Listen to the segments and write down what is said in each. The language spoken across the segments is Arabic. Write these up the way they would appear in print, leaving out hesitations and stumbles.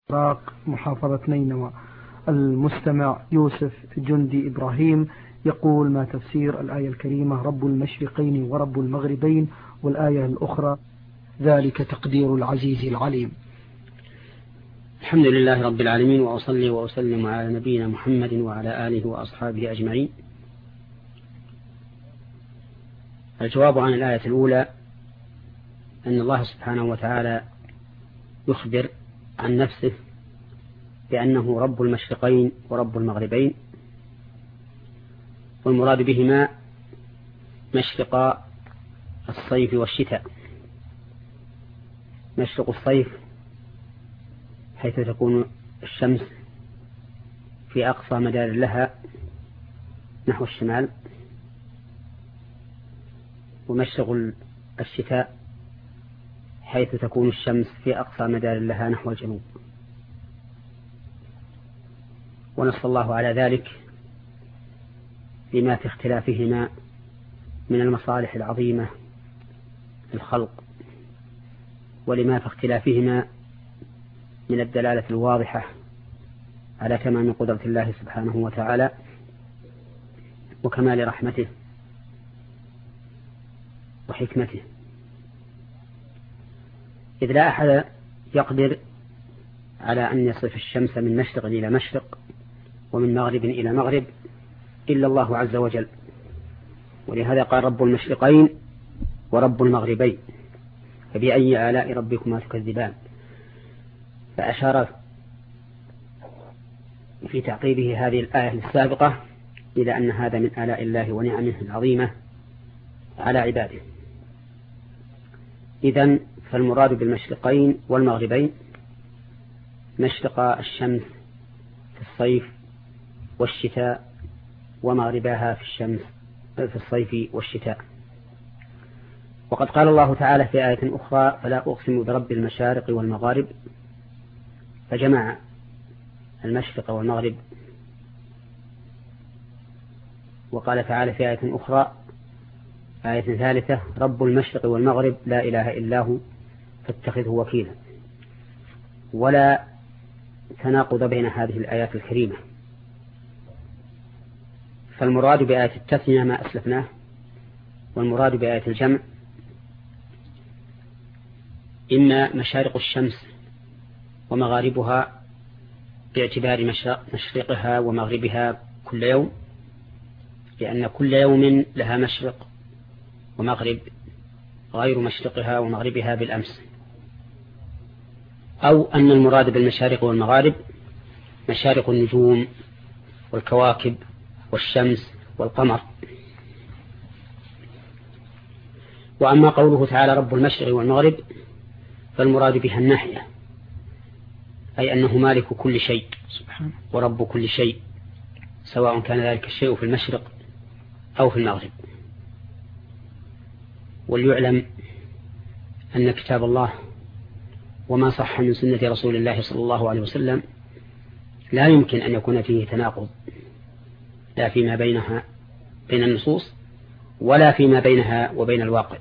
العراق محافظة نينوى. المستمع يوسف جندي إبراهيم يقول: ما تفسير الآية الكريمة رب المشرقين ورب المغربين، والآية الأخرى ذلك تقدير العزيز العليم؟ الحمد لله رب العالمين، وأصلي وأسلم على نبينا محمد وعلى آله وأصحابه أجمعين. الجواب عن الآية الأولى أن الله سبحانه وتعالى يخبر عن نفسه بأنه رب المشرقين ورب المغربين، والمراد بهما مشرق الصيف والشتاء. مشرق الصيف حيث تكون الشمس في أقصى مدار لها نحو الشمال، ومشرق الشتاء حيث تكون الشمس في أقصى مدار لها نحو الجنوب. ونص الله على ذلك لما في اختلافهما من المصالح العظيمة في الخلق، ولما في اختلافهما من الدلالة الواضحة على تمام قدرة الله سبحانه وتعالى وكمال رحمته وحكمته، إذ لا أحد يقدر على أن يصرف الشمس من مشرق إلى مشرق ومن مغرب إلى مغرب إلا الله عز وجل. ولهذا قال رب المشرقين ورب المغربين، فبأي آلاء ربكما تكذبان؟ فأشار في تعقيبه هذه الآية السابقة إلى أن هذا من آلاء الله ونعمه العظيمة على عباده. إذن فالمراد بالمشرقين والمغربين مشرق الشمس في الصيف والشتاء، ومغربها في الشمس في الصيف والشتاء. وقد قال الله تعالى في آية أخرى: فلا أقسم برب المشارق والمغارب، فجمع المشرق والمغرب. وقال تعالى في آية أخرى، آية ثالثة: رب المشرق والمغرب لا إله إلا هو فاتخذه وكيلا. ولا تناقض بين هذه الآيات الكريمة، فالمراد بآية التثنية ما أسلفناه، والمراد بآية الجمع إما مشارق الشمس ومغاربها باعتبار مشرقها ومغربها كل يوم، لأن كل يوم لها مشرق ومغرب غير مشرقها ومغربها بالأمس، أو أن المراد بالمشارق والمغارب مشارق النجوم والكواكب والشمس والقمر. وأما قوله تعالى رب المشرق والمغرب فالمراد بها الناحية، أي أنه مالك كل شيء ورب كل شيء، سواء كان ذلك الشيء في المشرق أو في المغرب. وليعلم أن كتاب الله وما صح من سنة رسول الله صلى الله عليه وسلم لا يمكن أن يكون فيه تناقض، لا فيما بينها بين النصوص ولا فيما بينها وبين الواقع.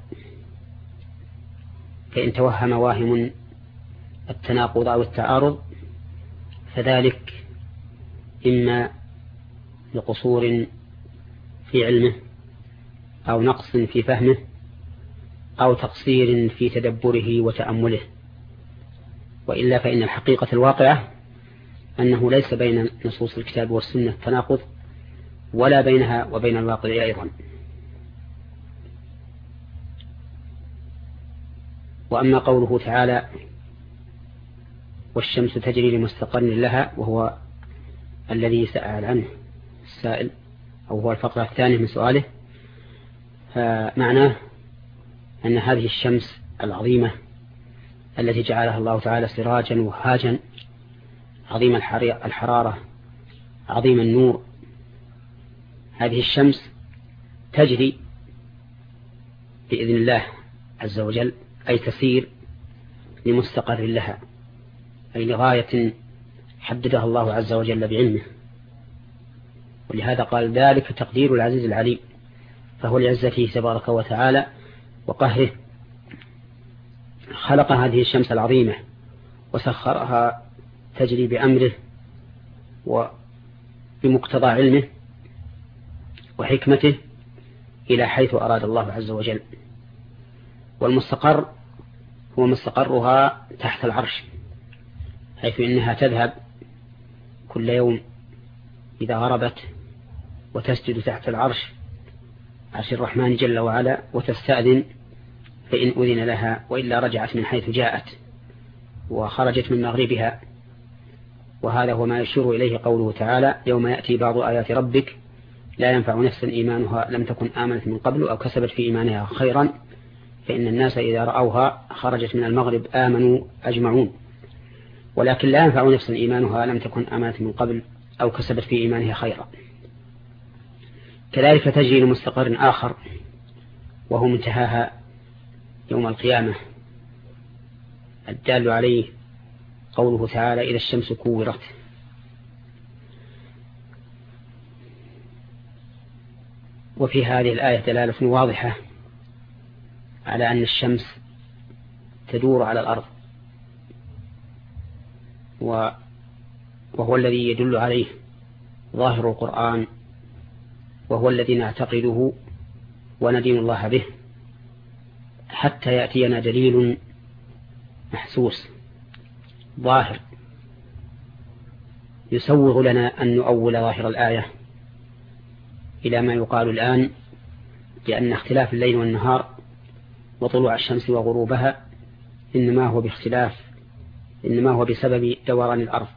فإن توهم واهم التناقض أو التعارض فذلك إما لقصور في علمه أو نقص في فهمه أو تقصير في تدبره وتأمله، وإلا فإن الحقيقة الواقعة أنه ليس بين نصوص الكتاب والسنة تناقض، ولا بينها وبين الواقع أيضا. وأما قوله تعالى والشمس تجري لمستقر لها، وهو الذي سأل عنه السائل أو هو الفقرة الثانية من سؤاله، فمعناه أن هذه الشمس العظيمة التي جعلها الله تعالى سراجا وهاجا، عظيم الحرارة عظيم النور، هذه الشمس تجري بإذن الله عز وجل، أي تسير لمستقر لها، أي لغاية حددها الله عز وجل بعلمه. ولهذا قال ذلك تقدير العزيز العليم، فهو لعزته تبارك وتعالى وقهره خلق هذه الشمس العظيمة وسخرها تجري بأمره وبمقتضى علمه وحكمته إلى حيث أراد الله عز وجل. والمستقر هو مستقرها تحت العرش، حيث إنها تذهب كل يوم إذا غربت وتسجد تحت العرش عرش الرحمن جل وعلا وتستأذن فإن أذن لها، وإلا رجعت من حيث جاءت وخرجت من مغربها. وهذا هو ما يشير إليه قوله تعالى: يوم يأتي بعض آيات ربك لا ينفع نفسا إيمانها لم تكن آمنت من قبل أو كسبت في إيمانها خيرا فإن الناس إذا رأوها خرجت من المغرب آمنوا أجمعون، ولكن لا ينفع نفسا إيمانها لم تكن آمنت من قبل أو كسبت في إيمانها خيرا. كذلك تجري لمستقر آخر وهو منتهاها يوم القيامة، الدال عليه قوله تعالى: إذا الشمس كورت. وفي هذه الآية دلالة واضحة على أن الشمس تدور على الأرض، وهو الذي يدل عليه ظاهر القرآن، وهو الذي نعتقده وندين الله به حتى يأتينا دليل محسوس ظاهر يسوغ لنا أن نؤول ظاهر الآية إلى ما يقال الآن لأن اختلاف الليل والنهار وطلوع الشمس وغروبها إنما هو بسبب دوران الأرض،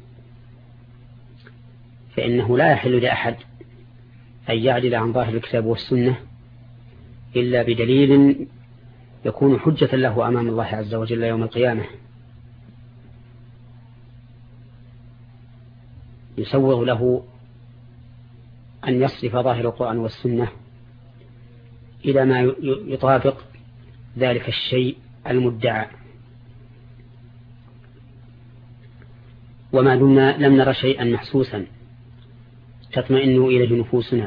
فإنه لا يحل لأحد أن يعدل عن ظاهر الكتاب والسنة إلا بدليل يكون حجة له أمام الله عز وجل يوم القيامة، يسوغ له أن يصرف ظاهر القرآن والسنة إلى ما يطابق ذلك الشيء المدعى. وما دمنا لم نرى شيئا محسوسا تطمئن إليه نفوسنا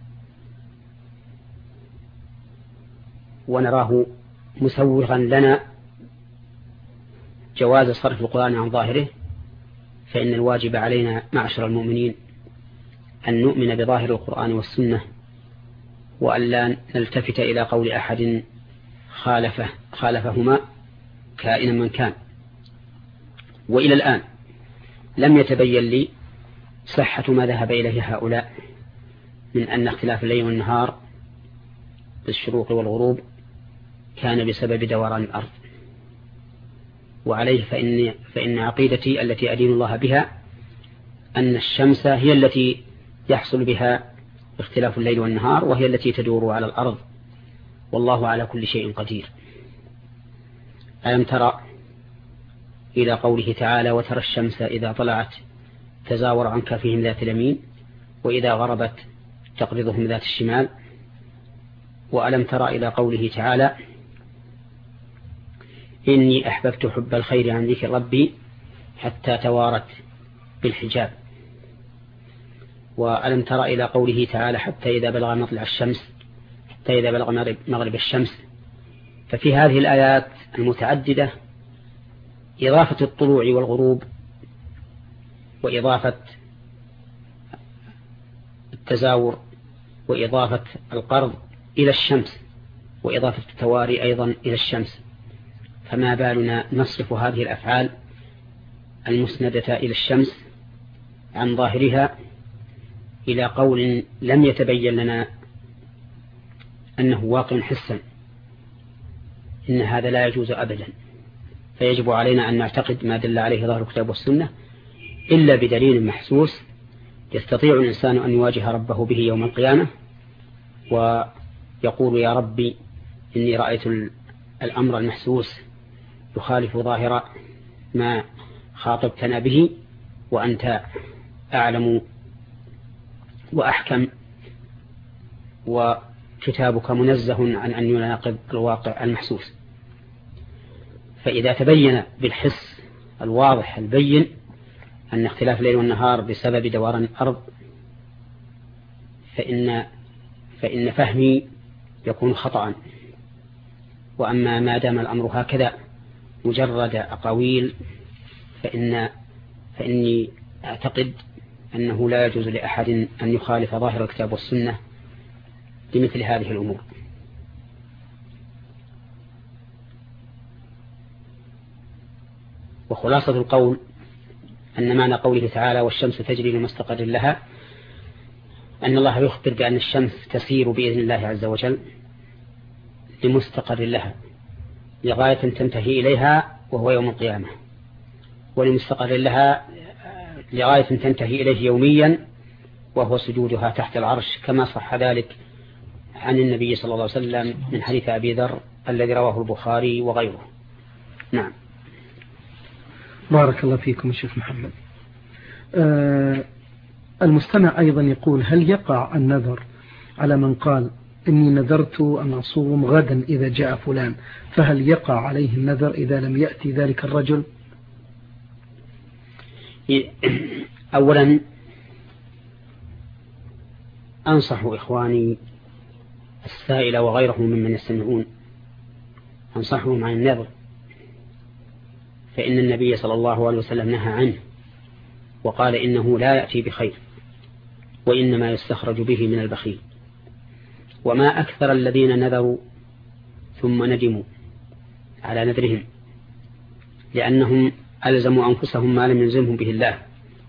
ونراه مسوغا لنا جواز صرف القرآن عن ظاهره، فإن الواجب علينا معشر المؤمنين أن نؤمن بظاهر القرآن والسنة، وأن لا نلتفت إلى قول أحد خالفهما كائنا من كان. وإلى الآن لم يتبين لي صحة ما ذهب إليه هؤلاء من أن اختلاف الليل والنهار بالشروق والغروب كان بسبب دوران الأرض. وعليه فإن عقيدتي التي أدين الله بها أن الشمس هي التي يحصل بها اختلاف الليل والنهار، وهي التي تدور على الأرض، والله على كل شيء قدير. ألم ترى إلى قوله تعالى: وترى الشمس إذا طلعت تزاور عن كافهم ذات اليمين وإذا غربت تقرضهم ذات الشمال. وألم ترى إلى قوله تعالى: إني أحببت حب الخير عن ذكر ربي حتى توارت بالحجاب. وألم ترى إلى قوله تعالى: حتى إذا بلغ مطلع الشمس حتى إذا بلغ مغرب الشمس. ففي هذه الآيات المتعددة إضافة الطلوع والغروب وإضافة التزاور وإضافة القرض إلى الشمس وإضافة التواري أيضا إلى الشمس، فما بالنا نصرف هذه الأفعال المسندة إلى الشمس عن ظاهرها إلى قول لم يتبين لنا أنه واقع حسا. إن هذا لا يجوز أبدا، فيجب علينا أن نعتقد ما دل عليه ظاهر الكتاب والسنة إلا بدليل محسوس يستطيع الإنسان أن يواجه ربه به يوم القيامة ويقول: يا ربي إني رأيت الأمر المحسوس يخالف ظاهر ما خاطبتنا به، وأنت أعلم وأحكم، وكتابك منزه عن أن يناقض الواقع المحسوس. فإذا تبين بالحس الواضح البين أن اختلاف الليل والنهار بسبب دوران الأرض فإن فهمي يكون خطأ. وأما ما دام الأمر هكذا مجرد أقاويل فإني أعتقد أنه لا يجوز لأحد أن يخالف ظاهر الكتاب والسنة بمثل هذه الأمور. وخلاصة القول أن معنى قوله تعالى والشمس تجري لمستقر لها أن الله يخبر بأن الشمس تسير بإذن الله عز وجل لمستقر لها لغاية تنتهي إليها وهو يوم القيامة، ولمستقر لها لغاية تنتهي إليه يوميا وهو سجودها تحت العرش، كما صح ذلك عن النبي صلى الله عليه وسلم من حديث أبي ذر الذي رواه البخاري وغيره. نعم. بارك الله فيكم الشيخ محمد. المستمع أيضا يقول هل يقع النذر على من قال إني نذرت أن أصوم غدا إذا جاء فلان، فهل يقع عليه النذر إذا لم يأتي ذلك الرجل؟ أولا أنصح إخواني السائل وغيرهم ممن يستمعون أنصحهم عن النذر، فإن النبي صلى الله عليه وسلم نهى عنه وقال إنه لا يأتي بخير وإنما يستخرج به من البخيل. وما أكثر الذين نذروا ثم ندموا على نذرهم لأنهم ألزموا أنفسهم ما لم يلزمهم به الله.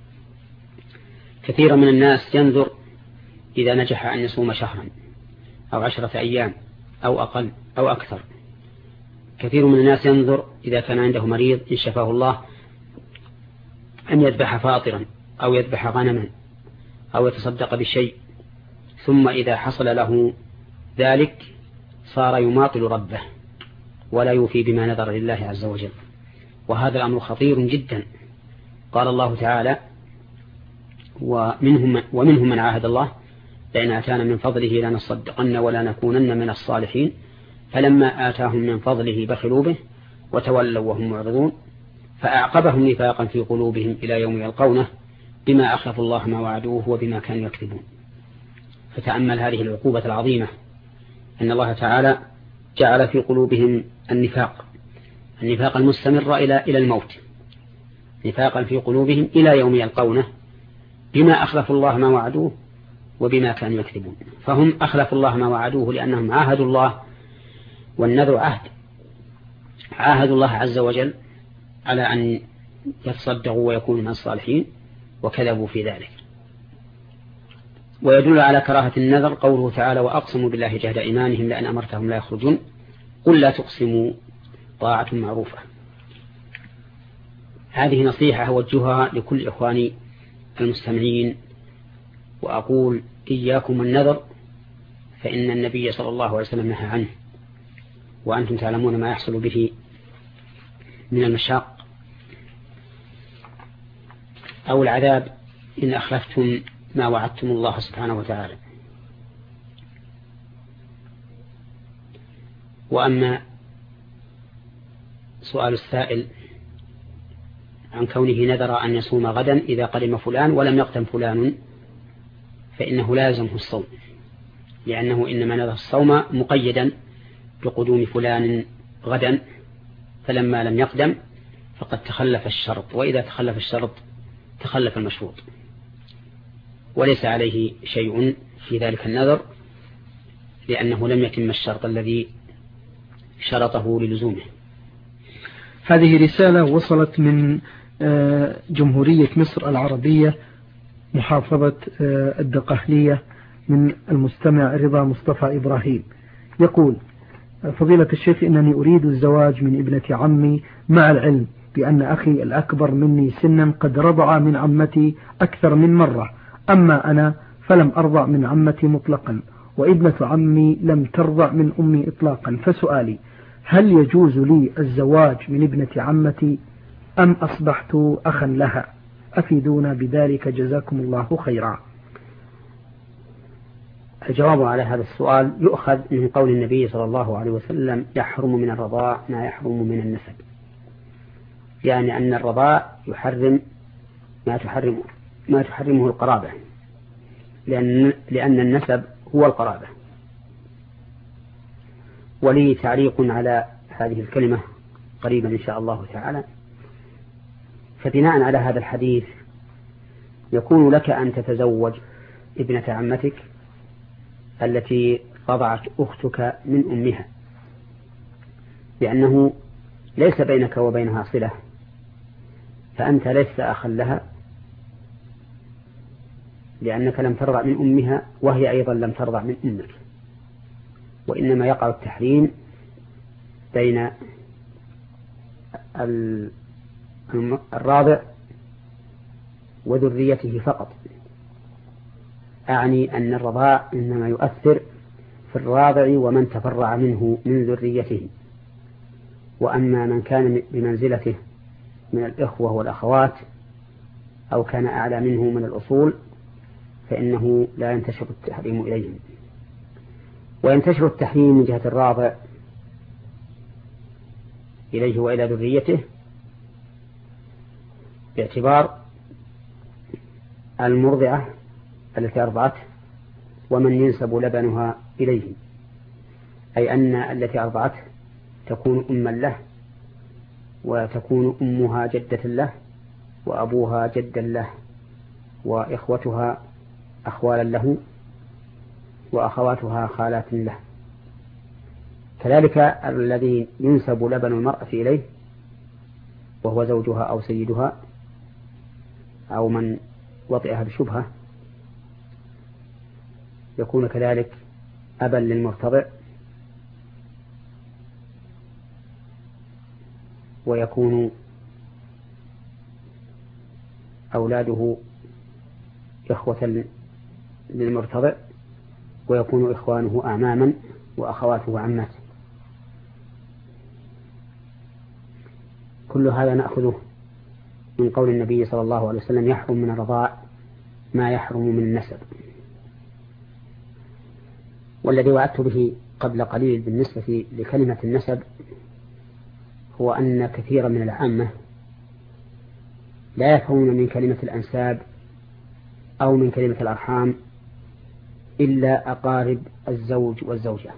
كثير من الناس ينذر إذا نجح أن يصوم شهرا أو 10 أيام أو أقل أو أكثر. كثير من الناس ينذر إذا كان عنده مريض إن شفاه الله أن يذبح فاطرا أو يذبح غنما أو يتصدق بشيء، ثم إذا حصل له ذلك صار يماطل ربه ولا يوفي بما نذر لله عز وجل، وهذا الأمر خطير جدا. قال الله تعالى ومنهم من عاهد الله لئن آتانا من فضله لنصدقن ولا نكونن من الصالحين فلما آتاهم من فضله بخلوا به وتولوا وهم معرضون فأعقبهم نفاقا في قلوبهم إلى يوم يلقونه بما أخلفوا الله ما وعدوه وبما كانوا يكذبون. فتأمل هذه العقوبة العظيمة أن الله تعالى جعل في قلوبهم النفاق المستمر إلى الموت، نفاقا في قلوبهم إلى يوم يلقونه بما أخلفوا الله ما وعدوه وبما كانوا يكذبون. فهم أخلفوا الله ما وعدوه لأنهم عاهدوا الله، والنذر عاهدوا الله عز وجل على أن يتصدقوا ويكونوا من الصالحين وكذبوا في ذلك. ويدل على كراهة النذر قوله تعالى وأقسموا بالله جهد إيمانهم لأن أمرتهم لا يخرجون قل لا تقسموا طاعة معروفة. هذه نصيحة أوجهها لكل إخواني المستمعين، وأقول إياكم النذر فإن النبي صلى الله عليه وسلم نهى عنه، وأنتم تعلمون ما يحصل به من المشاق أو العذاب إن أخلفتم ما وعدتم الله سبحانه وتعالى. وأما سؤال السائل عن كونه نذر أن يصوم غدا إذا قدم فلان ولم يقدم فلان فإنه لازمه الصوم، لأنه إنما نذر الصوم مقيدا بقدوم فلان غدا، فلما لم يقدم فقد تخلف الشرط، وإذا تخلف الشرط تخلف المشروط، وليس عليه شيء في ذلك النذر لأنه لم يتم الشرط الذي شرطه للزومه. هذه رسالة وصلت من جمهورية مصر العربية محافظة الدقهلية من المستمع رضا مصطفى إبراهيم، يقول فضيلة الشيخ إنني أريد الزواج من ابنة عمي مع العلم بأن أخي الأكبر مني سنا قد رضع من عمتي أكثر من مرة، أما أنا فلم أرضع من عمتي مطلقا وابنة عمي لم ترضع من أمي إطلاقا، فسؤالي هل يجوز لي الزواج من ابنة عمتي أم أصبحت أخا لها؟ أفيدونا بذلك جزاكم الله خيرا. الجواب على هذا السؤال يؤخذ من قول النبي صلى الله عليه وسلم يحرم من الرضاع ما يحرم من النسب، يعني أن الرضاع يحرم ما تحرمه القرابة، لأن النسب هو القرابة. ولي تعليق على هذه الكلمة قريبا إن شاء الله تعالى، فبناء على هذا الحديث يكون لك أن تتزوج ابنة عمتك التي رضعت أختك من أمها، لأنه ليس بينك وبينها صلة، فأنت لست أخا لها، لأنك لم ترضع من أمها وهي أيضا لم ترضع من أمك، وإنما يقع التحريم بين الراضع وذريته فقط. أعني أن الرضاع إنما يؤثر في الراضع ومن تفرع منه من ذريته، وأما من كان بمنزلته من الإخوة والأخوات أو كان أعلى منه من الأصول فإنه لا ينتشر التحريم إليهم. وينتشر التحريم من جهة الراضع إليه وإلى ذريته باعتبار المرضعة التي أرضعته ومن ينسب لبنها إليه، أي أن التي أرضعته تكون أما له، وتكون أمها جدة له، وأبوها جدا له، وإخوتها أخوالا له، وأخواتها خالات له. كذلك الذي ينسب لبن المرأة إليه وهو زوجها أو سيدها أو من وطئها بشبهة يكون كذلك أبا للمرتضع، ويكون أولاده إخوة للمرتضع، ويكون إخوانه أعماما وأخواته عمات. كل هذا نأخذه من قول النبي صلى الله عليه وسلم: يحرم من الرضاع ما يحرم من النسب. والذي وعدت به قبل قليل بالنسبة لكلمة النسب هو أن كثيرا من العامة لا يفهمون من كلمة الأنساب أو من كلمة الأرحام إلا أقارب الزوج والزوجة،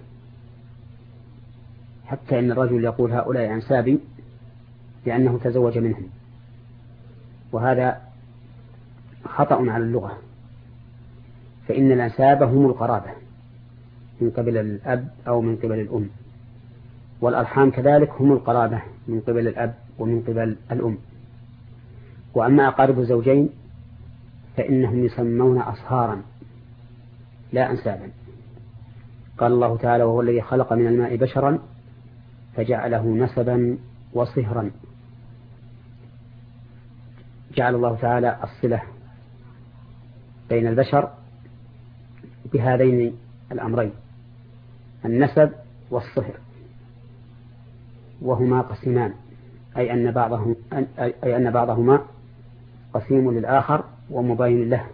حتى إن الرجل يقول: هؤلاء أنسابي، لأنه تزوج منهم، وهذا خطأ على اللغة، فإن الأنساب هم القرابة من قبل الأب أو من قبل الأم، والأرحام كذلك هم القرابة من قبل الأب ومن قبل الأم. وأما أقارب الزوجين فإنهم يسمون أصهارا لا أنسابا. قال الله تعالى: وهو الذي خلق من الماء بشرا فجعله نسبا وصهرا. جعل الله تعالى الصلة بين البشر بهذين الأمرين، النسب والصهر، وهما قسمان، أي أن بعضهما قسيم للآخر ومباين له.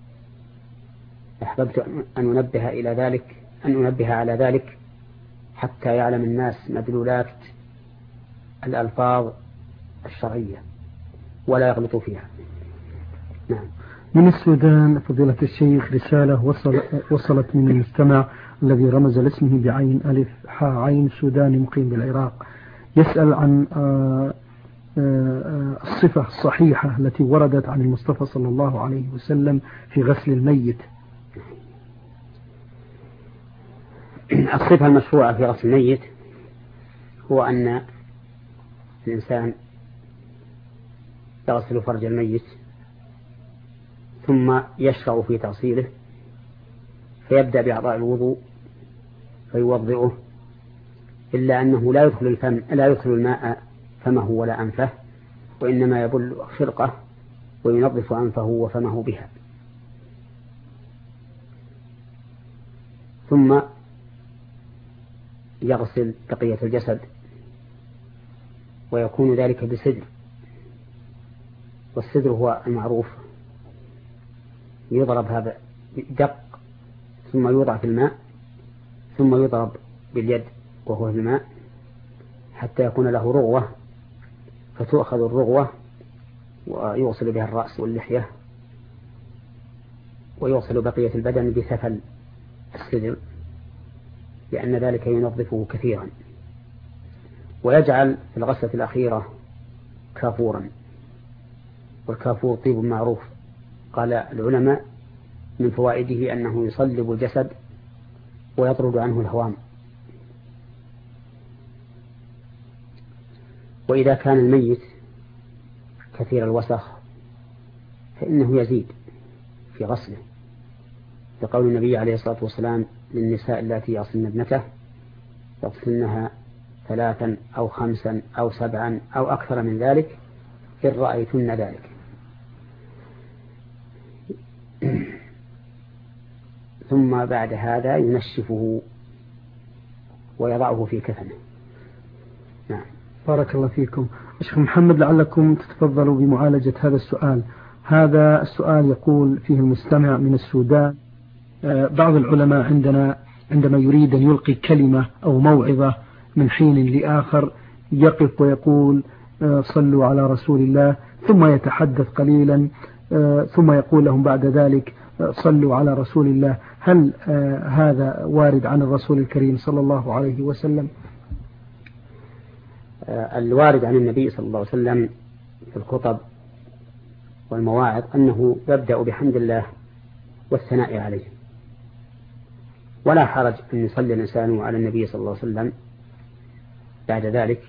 أحببت أن أنبه على ذلك حتى يعلم الناس مدلولات الألفاظ الشرعية ولا يغلطوا فيها. نعم. من السودان فضيلة الشيخ رسالة وصلت من المستمع الذي رمز لاسمه بعين ألف حاء عين، سوداني مقيم بالعراق، يسأل عن الصفة الصحيحة التي وردت عن المصطفى صلى الله عليه وسلم في غسل الميت. الصفة المشروعة في غسل الميت هو أن الإنسان يغسل فرج الميت ثم يشرع في تغسيله، فيبدأ بأعضاء الوضوء فيوضئه، إلا أنه لا يدخل الماء فمه ولا أنفه، وإنما يبل خرقه وينظف أنفه وفمه بها، ثم يغسل بقية الجسد، ويكون ذلك بسدر. والسدر هو المعروف، يضرب هذا بدق ثم يوضع في الماء ثم يضرب باليد وهو في الماء حتى يكون له رغوة، فتؤخذ الرغوة ويوصل بها الرأس واللحية، ويوصل بقية البدن بسفل السدر، لأن ذلك ينظفه كثيرا. ويجعل في الغسلة الأخيرة كافورا والكافور طيب معروف. قال العلماء من فوائده أنه يصلب الجسد ويطرد عنه الهوام. وإذا كان الميت كثير الوسخ فإنه يزيد في غسله، لقول النبي عليه الصلاة والسلام للنساء التي يغسلن ابنته يغسلنها 3 أو 5 أو 7 أو أكثر من ذلك إن رأيتن ذلك. ثم بعد هذا ينشفه ويضعه في كفنه. نعم. بارك الله فيكم. شيخ محمد، لعلكم تتفضلوا بمعالجة هذا السؤال. هذا السؤال يقول فيه المستمع من السودان: بعض العلماء عندما يريد أن يلقي كلمة أو موعظة من حين لآخر يقف ويقول صلوا على رسول الله، ثم يتحدث قليلا ثم يقول لهم بعد ذلك صلوا على رسول الله. هل هذا وارد عن الرسول الكريم صلى الله عليه وسلم؟ الوارد عن النبي صلى الله عليه وسلم في الخطب والمواعظ أنه يبدأ بحمد الله والثناء عليه، ولا حرج أن يصلي الإنسان على النبي صلى الله عليه وسلم بعد ذلك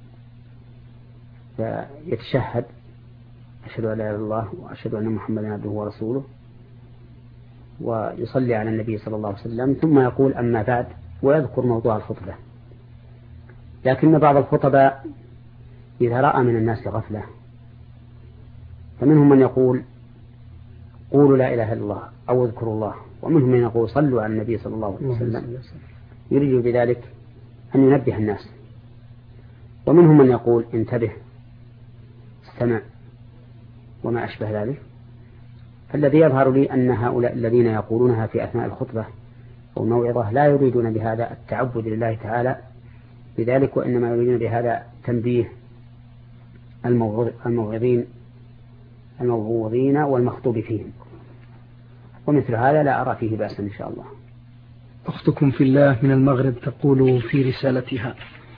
يتشهد أشهد أن لا إله إلا الله وأشهد أن محمدا عبده ورسوله، ويصلي على النبي صلى الله عليه وسلم، ثم يقول أما بعد ويذكر موضوع الخطبة. لكن بعض الخطباء إذا رأى من الناس غفلة فمنهم من يقول قولوا لا إله إلا الله أو اذكروا الله، ومنهم من يقول صلوا على النبي صلى الله عليه وسلم، يريد بذلك أن ينبه الناس. ومنهم من يقول انتبه استمع وما أشبه ذلك. فالذي يظهر لي أن هؤلاء الذين يقولونها في أثناء الخطبة والموعظة لا يريدون بهذا التعبد لله تعالى بذلك، وإنما يريدون بهذا تنبيه الموعوظين والمخطوب فيهم، ومثل هذا لا أرى فيه بأسا إن شاء الله. أختكم في الله من المغرب تقول في رسالتها: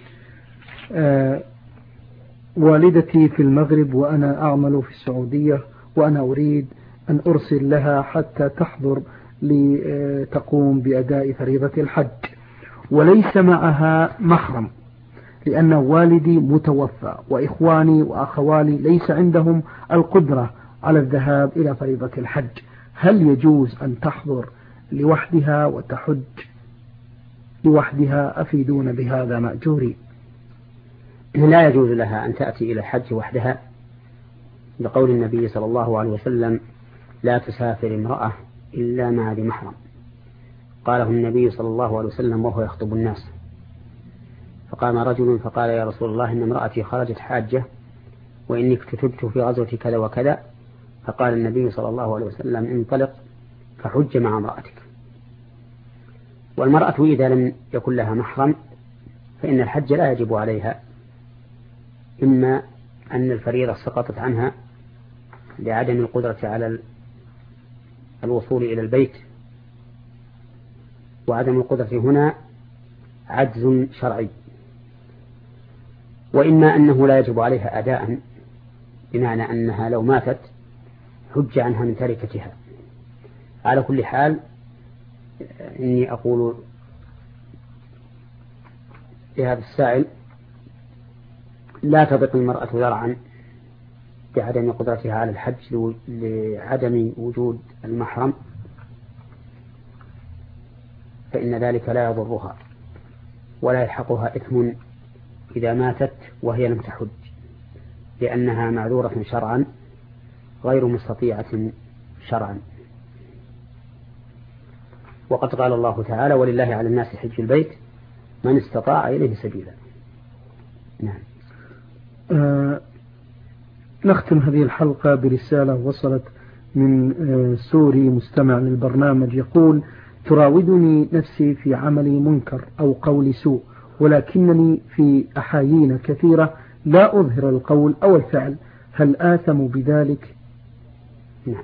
والدتي في المغرب وأنا أعمل في السعودية، وأنا أريد أن أرسل لها حتى تحضر لتقوم بأداء فريضة الحج، وليس معها محرم لأن والدي متوفى، وإخواني وأخوالي ليس عندهم القدرة على الذهاب إلى فريضة الحج. هل يجوز أن تحضر لوحدها وتحج لوحدها؟ أفيدون بهذا مأجورين. لا يجوز لها أن تأتي إلى الحج وحدها، لقول النبي صلى الله عليه وسلم لا تسافر امرأة إلا مع ذي محرم. قاله النبي صلى الله عليه وسلم وهو يخطب الناس، فقام رجل فقال يا رسول الله إن امرأتي خرجت حاجة وإني كتبت في غزوة كذا وكذا. فقال النبي صلى الله عليه وسلم انطلق فحج مع امرأتك. والمرأة إذا لم يكن لها محرم فإن الحج لا يجب عليها، إما أن الفريضة سقطت عنها لعدم القدرة على الوصول إلى البيت، وعدم القدرة هنا عجز شرعي، وإما أنه لا يجب عليها أداء، بمعنى أنها لو ماتت حج عنها من تركتها. على كل حال إني أقول لهذا السائل لا تضيق المرأة ذرعا بعدم قدرتها على الحج لعدم وجود المحرم، فإن ذلك لا يضرها ولا يلحقها إثم إذا ماتت وهي لم تحج، لأنها معذورة شرعا غير مستطيعة شرعا. وقد قال الله تعالى ولله على الناس حج البيت من استطاع إليه سبيلا. نعم. نختم هذه الحلقة برسالة وصلت من سوري مستمع للبرنامج يقول: تراودني نفسي في عملي منكر أو قول سوء، ولكنني في أحايين كثيرة لا أظهر القول أو الفعل، هل آثم بذلك؟ نعم.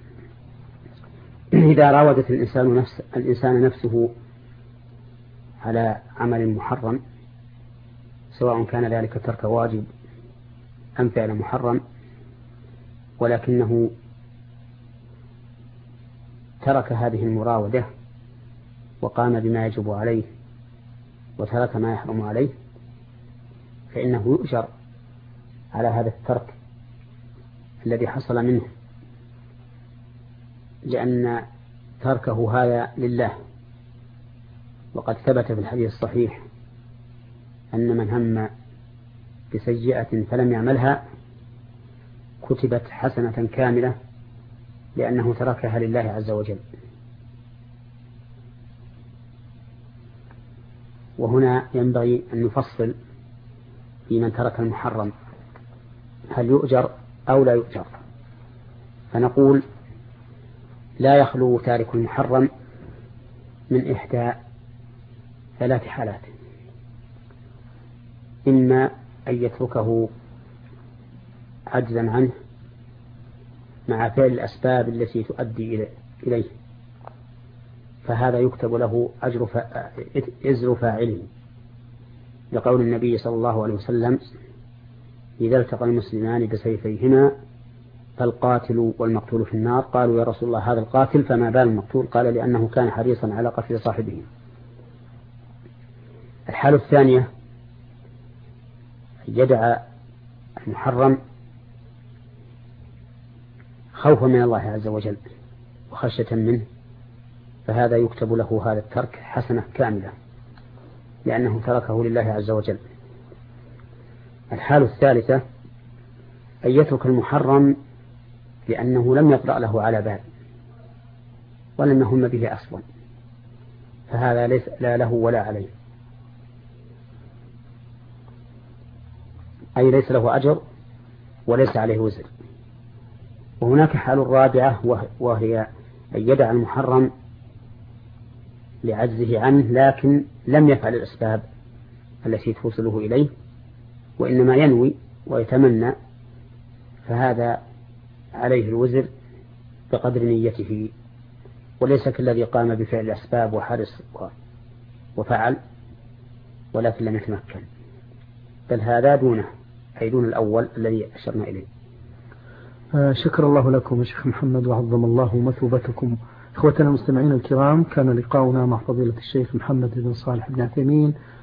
إذا راودت الإنسان نفسه على عمل محرم، سواء كان ذلك ترك واجب أم فعل محرم، ولكنه ترك هذه المراودة وقام بما يجب عليه وترك ما يحرم عليه، فإنه يؤجر على هذا الترك الذي حصل منه، لأن تركه هذا لله. وقد ثبت في الحديث الصحيح أن من هم بسيئة فلم يعملها كتبت حسنة كاملة لأنه تركها لله عز وجل. وهنا ينبغي أن نفصل في من ترك المحرم، هل يؤجر أو لا يؤجر؟ فنقول لا يخلو تارك المحرم من إحدى ثلاث حالات: إما أن يتركه عجزا عنه مع فعل الأسباب التي تؤدي إليه، فهذا يكتب له إزر فاعله، لقول النبي صلى الله عليه وسلم: إذا التقى المسلمان بسيفيهما فالقاتل والمقتول في النار. قالوا: يا رسول الله، هذا القاتل فما بال المقتول؟ قال: لأنه كان حريصا على قتل صاحبه. الحالة الثانية يدعى المحرم خوفا من الله عز وجل وخشية منه، فهذا يكتب له هذا الترك حسنة كاملة لأنه تركه لله عز وجل. الحالة الثالثة أن يترك المحرم لأنه لم يطرأ له على بال ولم يهم به أصلا، فهذا ليس لا له ولا عليه، أي ليس له أجر وليس عليه وزر. وهناك حال رابعة وهي أن يدع المحرم لعجزه عنه لكن لم يفعل الأسباب التي توصله إليه وإنما ينوي ويتمنى، فهذا عليه الوزر بقدر نيته، وليس كالذي قام بفعل الأسباب وحرص وفعل ولكن لم يتمكن، بل هذا دونه، أي دون الأول الذي أشرنا إليه. شكر الله لكم يا شيخ محمد وعظم الله مثوبتكم. إخوتنا المستمعين الكرام، كان لقاؤنا مع فضيلة الشيخ محمد بن صالح بن عثيمين